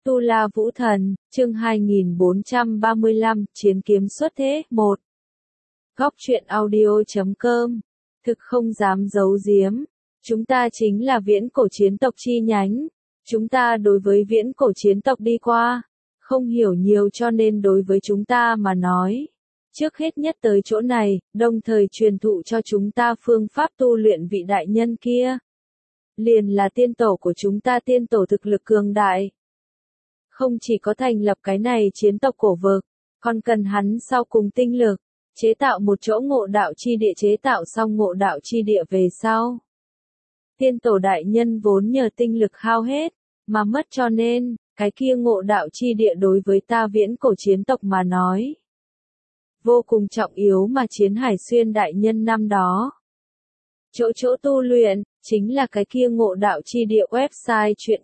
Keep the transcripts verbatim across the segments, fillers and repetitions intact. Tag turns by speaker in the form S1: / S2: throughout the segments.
S1: Tu La Vũ Thần, chương hai nghìn bốn trăm ba mươi lăm, Chiến kiếm xuất thế, một. Góc truyện audio chấm com. Thực không dám giấu giếm. Chúng ta chính là viễn cổ chiến tộc chi nhánh. Chúng ta đối với viễn cổ chiến tộc đi qua. Không hiểu nhiều cho nên đối với chúng ta mà nói. Trước hết nhất tới chỗ này, đồng thời truyền thụ cho chúng ta phương pháp tu luyện vị đại nhân kia. Liền là tiên tổ của chúng ta, tiên tổ thực lực cường đại. Không chỉ có thành lập cái này chiến tộc cổ vực, còn cần hắn sau cùng tinh lực, chế tạo một chỗ ngộ đạo chi địa, chế tạo xong ngộ đạo chi địa về sau. Tiên tổ đại nhân vốn nhờ tinh lực hao hết, mà mất cho nên, cái kia ngộ đạo chi địa đối với ta viễn cổ chiến tộc mà nói. Vô cùng trọng yếu mà Chiến Hải Xuyên đại nhân năm đó. Chỗ chỗ tu luyện, chính là cái kia ngộ đạo chi địa. Website truyện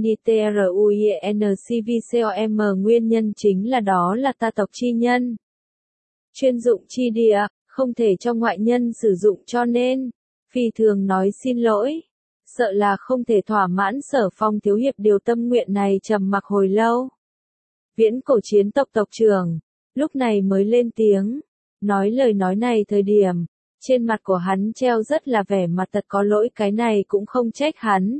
S1: truenicruincvcom, nguyên nhân chính là đó là ta tộc chi nhân. Chuyên dụng chi địa, không thể cho ngoại nhân sử dụng cho nên, phi thường nói xin lỗi. Sợ là không thể thỏa mãn Sở Phong thiếu hiệp điều tâm nguyện này, trầm mặc hồi lâu. Viễn cổ chiến tộc tộc trưởng, lúc này mới lên tiếng, nói lời nói này thời điểm. Trên mặt của hắn treo rất là vẻ mặt thật có lỗi, cái này cũng không trách hắn.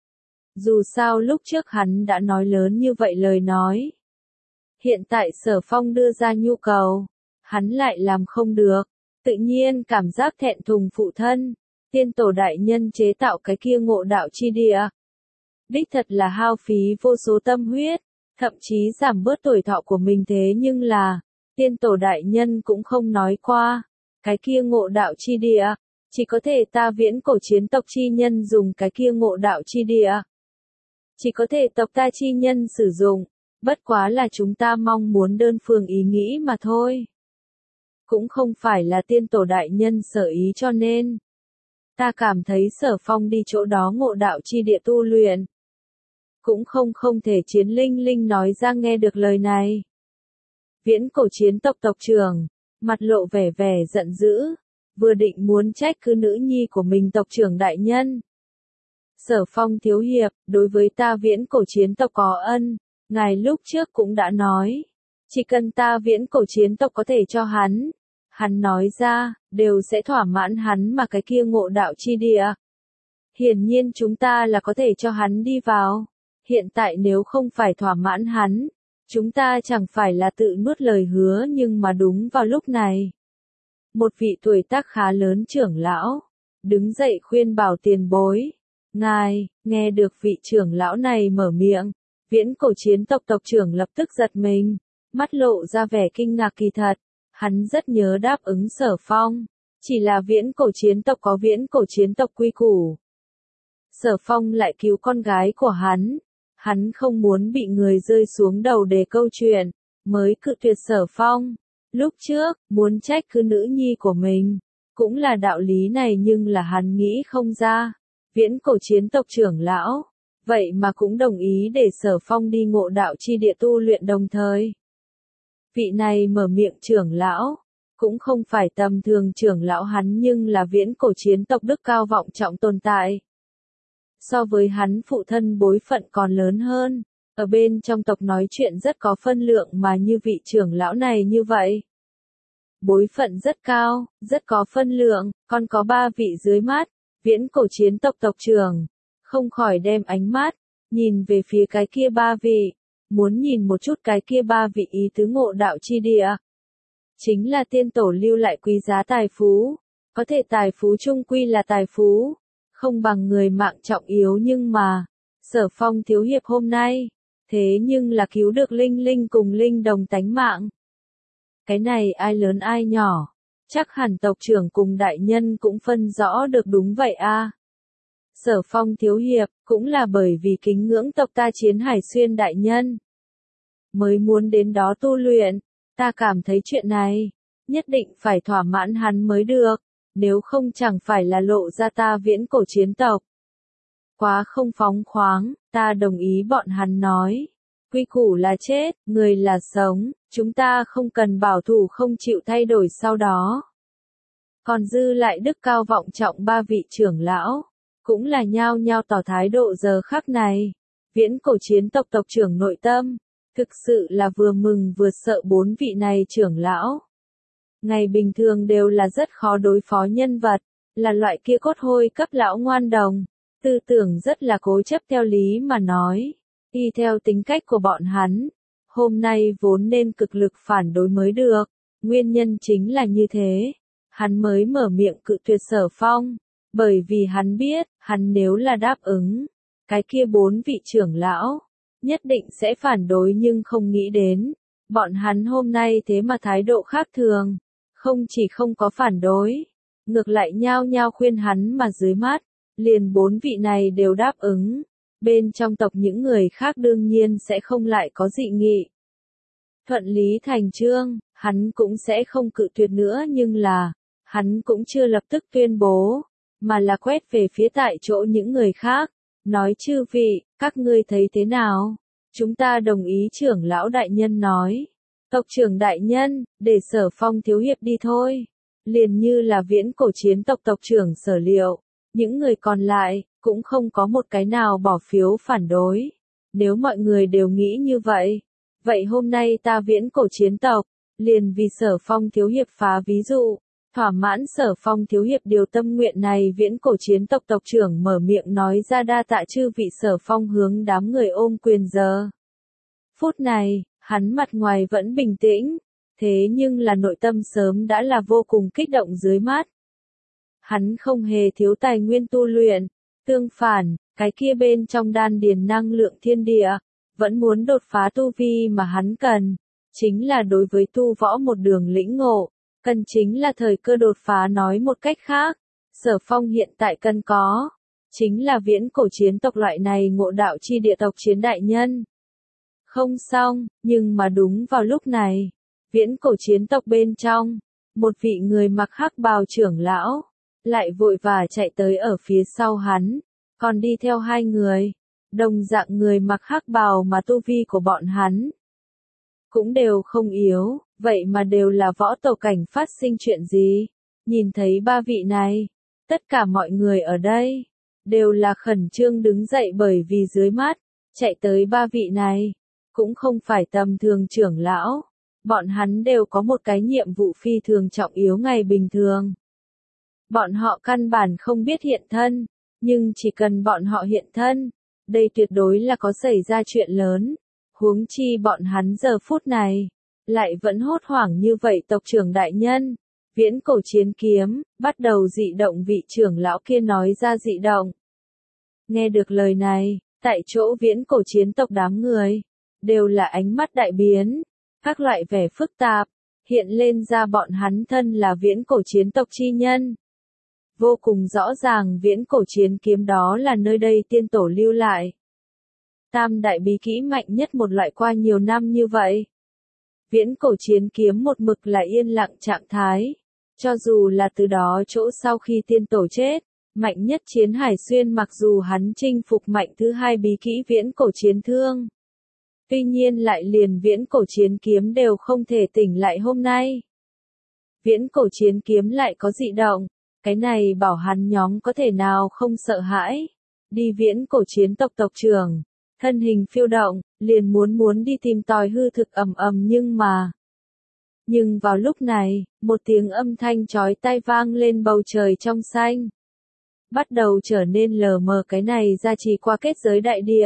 S1: Dù sao lúc trước hắn đã nói lớn như vậy lời nói. Hiện tại Sở Phong đưa ra nhu cầu, hắn lại làm không được, tự nhiên cảm giác thẹn thùng phụ thân. Tiên tổ đại nhân chế tạo cái kia ngộ đạo chi địa. Đích thật là hao phí vô số tâm huyết, thậm chí giảm bớt tuổi thọ của mình, thế nhưng là, tiên tổ đại nhân cũng không nói qua. Cái kia ngộ đạo chi địa, chỉ có thể ta viễn cổ chiến tộc chi nhân dùng cái kia ngộ đạo chi địa. Chỉ có thể tộc ta chi nhân sử dụng, bất quá là chúng ta mong muốn đơn phương ý nghĩ mà thôi. Cũng không phải là tiên tổ đại nhân sở ý cho nên. Ta cảm thấy Sở Phong đi chỗ đó ngộ đạo chi địa tu luyện. Cũng không không thể. Chiến Linh Linh nói ra nghe được lời này. Viễn cổ chiến tộc tộc trưởng. Mặt lộ vẻ vẻ giận dữ, vừa định muốn trách cứ nữ nhi của mình tộc trưởng đại nhân. Sở Phong thiếu hiệp, đối với ta viễn cổ chiến tộc có ân, ngài lúc trước cũng đã nói, chỉ cần ta viễn cổ chiến tộc có thể cho hắn, hắn nói ra, đều sẽ thỏa mãn hắn mà cái kia ngộ đạo chi địa. Hiển nhiên chúng ta là có thể cho hắn đi vào, hiện tại nếu không phải thỏa mãn hắn, chúng ta chẳng phải là tự nuốt lời hứa. Nhưng mà đúng vào lúc này, một vị tuổi tác khá lớn trưởng lão, đứng dậy khuyên bảo tiền bối. Ngài, nghe được vị trưởng lão này mở miệng, viễn cổ chiến tộc tộc trưởng lập tức giật mình, mắt lộ ra vẻ kinh ngạc. Kỳ thật, hắn rất nhớ đáp ứng Sở Phong, chỉ là viễn cổ chiến tộc có viễn cổ chiến tộc quy củ. Sở Phong lại cứu con gái của hắn. Hắn không muốn bị người rơi xuống đầu để câu chuyện, mới cự tuyệt Sở Phong. Lúc trước, muốn trách cứ nữ nhi của mình, cũng là đạo lý này, nhưng là hắn nghĩ không ra. Viễn cổ chiến tộc trưởng lão, vậy mà cũng đồng ý để Sở Phong đi ngộ đạo chi địa tu luyện đồng thời. Vị này mở miệng trưởng lão, cũng không phải tầm thường trưởng lão, hắn nhưng là viễn cổ chiến tộc đức cao vọng trọng tồn tại. So với hắn phụ thân bối phận còn lớn hơn, ở bên trong tộc nói chuyện rất có phân lượng, mà như vị trưởng lão này như vậy. Bối phận rất cao, rất có phân lượng, còn có ba vị dưới mắt, viễn cổ chiến tộc tộc trưởng, không khỏi đem ánh mắt, nhìn về phía cái kia ba vị, muốn nhìn một chút cái kia ba vị ý tứ ngộ đạo chi địa. Chính là tiên tổ lưu lại quý giá tài phú, có thể tài phú chung quy là tài phú. Không bằng người mạng trọng yếu, nhưng mà, Sở Phong thiếu hiệp hôm nay, thế nhưng là cứu được Linh Linh cùng Linh Đồng tánh mạng. Cái này ai lớn ai nhỏ, chắc hẳn tộc trưởng cùng đại nhân cũng phân rõ được, đúng vậy a. À. Sở Phong thiếu hiệp, cũng là bởi vì kính ngưỡng tộc ta Chiến Hải Xuyên đại nhân, mới muốn đến đó tu luyện, ta cảm thấy chuyện này, nhất định phải thỏa mãn hắn mới được. Nếu không chẳng phải là lộ ra ta viễn cổ chiến tộc quá không phóng khoáng. Ta đồng ý bọn hắn nói, quy củ là chết, người là sống, chúng ta không cần bảo thủ không chịu thay đổi. Sau đó, còn dư lại đức cao vọng trọng ba vị trưởng lão, cũng là nhao nhao tỏ thái độ. Giờ khắc này, Viễn cổ chiến tộc tộc trưởng nội tâm, thực sự là vừa mừng vừa sợ bốn vị này trưởng lão. Ngày bình thường đều là rất khó đối phó nhân vật, là loại kia cốt hôi cấp lão ngoan đồng, tư tưởng rất là cố chấp theo lý mà nói, y theo tính cách của bọn hắn, hôm nay vốn nên cực lực phản đối mới được, nguyên nhân chính là như thế, hắn mới mở miệng cự tuyệt Sở Phong, bởi vì hắn biết, hắn nếu là đáp ứng, cái kia bốn vị trưởng lão, nhất định sẽ phản đối nhưng không nghĩ đến, bọn hắn hôm nay thế mà thái độ khác thường, không chỉ không có phản đối, ngược lại nhao nhao khuyên hắn mà dưới mắt, liền bốn vị này đều đáp ứng, bên trong tộc những người khác đương nhiên sẽ không lại có dị nghị. Thuận lý thành chương, hắn cũng sẽ không cự tuyệt nữa nhưng là, hắn cũng chưa lập tức tuyên bố, mà là quét về phía tại chỗ những người khác, nói chư vị, các ngươi thấy thế nào? Chúng ta đồng ý trưởng lão đại nhân nói. Tộc trưởng đại nhân, để Sở Phong thiếu hiệp đi thôi. Liền như là viễn cổ chiến tộc tộc trưởng Sở Liệu. Những người còn lại, cũng không có một cái nào bỏ phiếu phản đối. Nếu mọi người đều nghĩ như vậy, vậy hôm nay ta viễn cổ chiến tộc, liền vì Sở Phong thiếu hiệp phá ví dụ. Thỏa mãn Sở Phong thiếu hiệp điều tâm nguyện này viễn cổ chiến tộc tộc trưởng mở miệng nói ra đa tạ chư vị Sở Phong hướng đám người ôm quyền giờ. Phút này, hắn mặt ngoài vẫn bình tĩnh, thế nhưng là nội tâm sớm đã là vô cùng kích động dưới mắt. Hắn không hề thiếu tài nguyên tu luyện, tương phản, cái kia bên trong đan điền năng lượng thiên địa, vẫn muốn đột phá tu vi mà hắn cần, chính là đối với tu võ một đường lĩnh ngộ, cần chính là thời cơ đột phá nói một cách khác, Sở Phong hiện tại cần có, chính là viễn cổ chiến tộc loại này ngộ đạo chi địa tộc chiến đại nhân. Không xong, nhưng mà đúng vào lúc này, viễn cổ chiến tộc bên trong, một vị người mặc hắc bào trưởng lão, lại vội vã chạy tới ở phía sau hắn, còn đi theo hai người, đồng dạng người mặc hắc bào mà tu vi của bọn hắn cũng đều không yếu, vậy mà đều là võ tổ cảnh phát sinh chuyện gì? Nhìn thấy ba vị này, tất cả mọi người ở đây đều là khẩn trương đứng dậy bởi vì dưới mắt chạy tới ba vị này cũng không phải tầm thường trưởng lão, bọn hắn đều có một cái nhiệm vụ phi thường trọng yếu ngày bình thường. Bọn họ căn bản không biết hiện thân, nhưng chỉ cần bọn họ hiện thân, đây tuyệt đối là có xảy ra chuyện lớn, huống chi bọn hắn giờ phút này, lại vẫn hốt hoảng như vậy tộc trưởng đại nhân, viễn cổ chiến kiếm, bắt đầu dị động vị trưởng lão kia nói ra dị động. Nghe được lời này, tại chỗ viễn cổ chiến tộc đám người, đều là ánh mắt đại biến, các loại vẻ phức tạp, hiện lên ra bọn hắn thân là viễn cổ chiến tộc chi nhân. Vô cùng rõ ràng viễn cổ chiến kiếm đó là nơi đây tiên tổ lưu lại. Tam đại bí kỹ mạnh nhất một loại qua nhiều năm như vậy. Viễn cổ chiến kiếm một mực là yên lặng trạng thái. Cho dù là từ đó chỗ sau khi tiên tổ chết, mạnh nhất chiến hải xuyên mặc dù hắn chinh phục mạnh thứ hai bí kỹ viễn cổ chiến thương. Tuy nhiên lại liền viễn cổ chiến kiếm đều không thể tỉnh lại hôm nay. Viễn cổ chiến kiếm lại có dị động, cái này bảo hắn nhóm có thể nào không sợ hãi. Đi viễn cổ chiến tộc tộc trưởng, thân hình phiêu động, liền muốn muốn đi tìm tòi hư thực ầm ầm nhưng mà. Nhưng vào lúc này, một tiếng âm thanh chói tai vang lên bầu trời trong xanh. Bắt đầu trở nên lờ mờ cái này ra trì qua kết giới đại địa.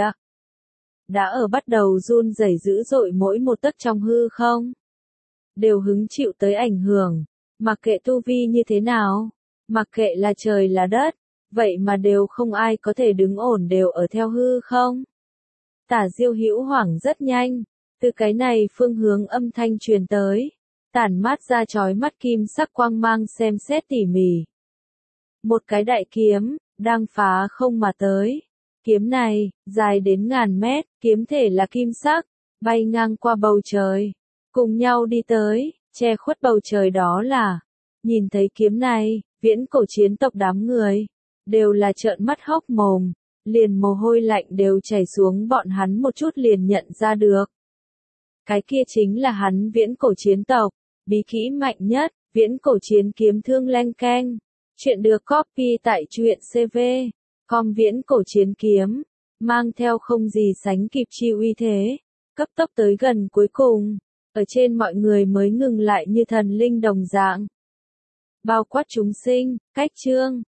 S1: Đã ở bắt đầu run rẩy dữ dội mỗi một tấc trong hư không. Đều hứng chịu tới ảnh hưởng, mặc kệ tu vi như thế nào, mặc kệ là trời là đất, vậy mà đều không ai có thể đứng ổn đều ở theo hư không. Tả Diêu Hữu Hoảng rất nhanh, từ cái này phương hướng âm thanh truyền tới, tản mát ra chói mắt kim sắc quang mang xem xét tỉ mỉ. Một cái đại kiếm, đang phá không mà tới. Kiếm này, dài đến ngàn mét, kiếm thể là kim sắc, bay ngang qua bầu trời. Cùng nhau đi tới, che khuất bầu trời đó là. Nhìn thấy kiếm này, viễn cổ chiến tộc đám người, đều là trợn mắt hốc mồm, liền mồ hôi lạnh đều chảy xuống bọn hắn một chút liền nhận ra được. Cái kia chính là hắn viễn cổ chiến tộc, bí kỹ mạnh nhất, viễn cổ chiến kiếm thương leng keng. Chuyện được copy tại truyện xê vê, com viễn cổ chiến kiếm, mang theo không gì sánh kịp chi uy thế, cấp tốc tới gần cuối cùng, ở trên mọi người mới ngừng lại như thần linh đồng dạng. Bao quát chúng sinh, cách chương,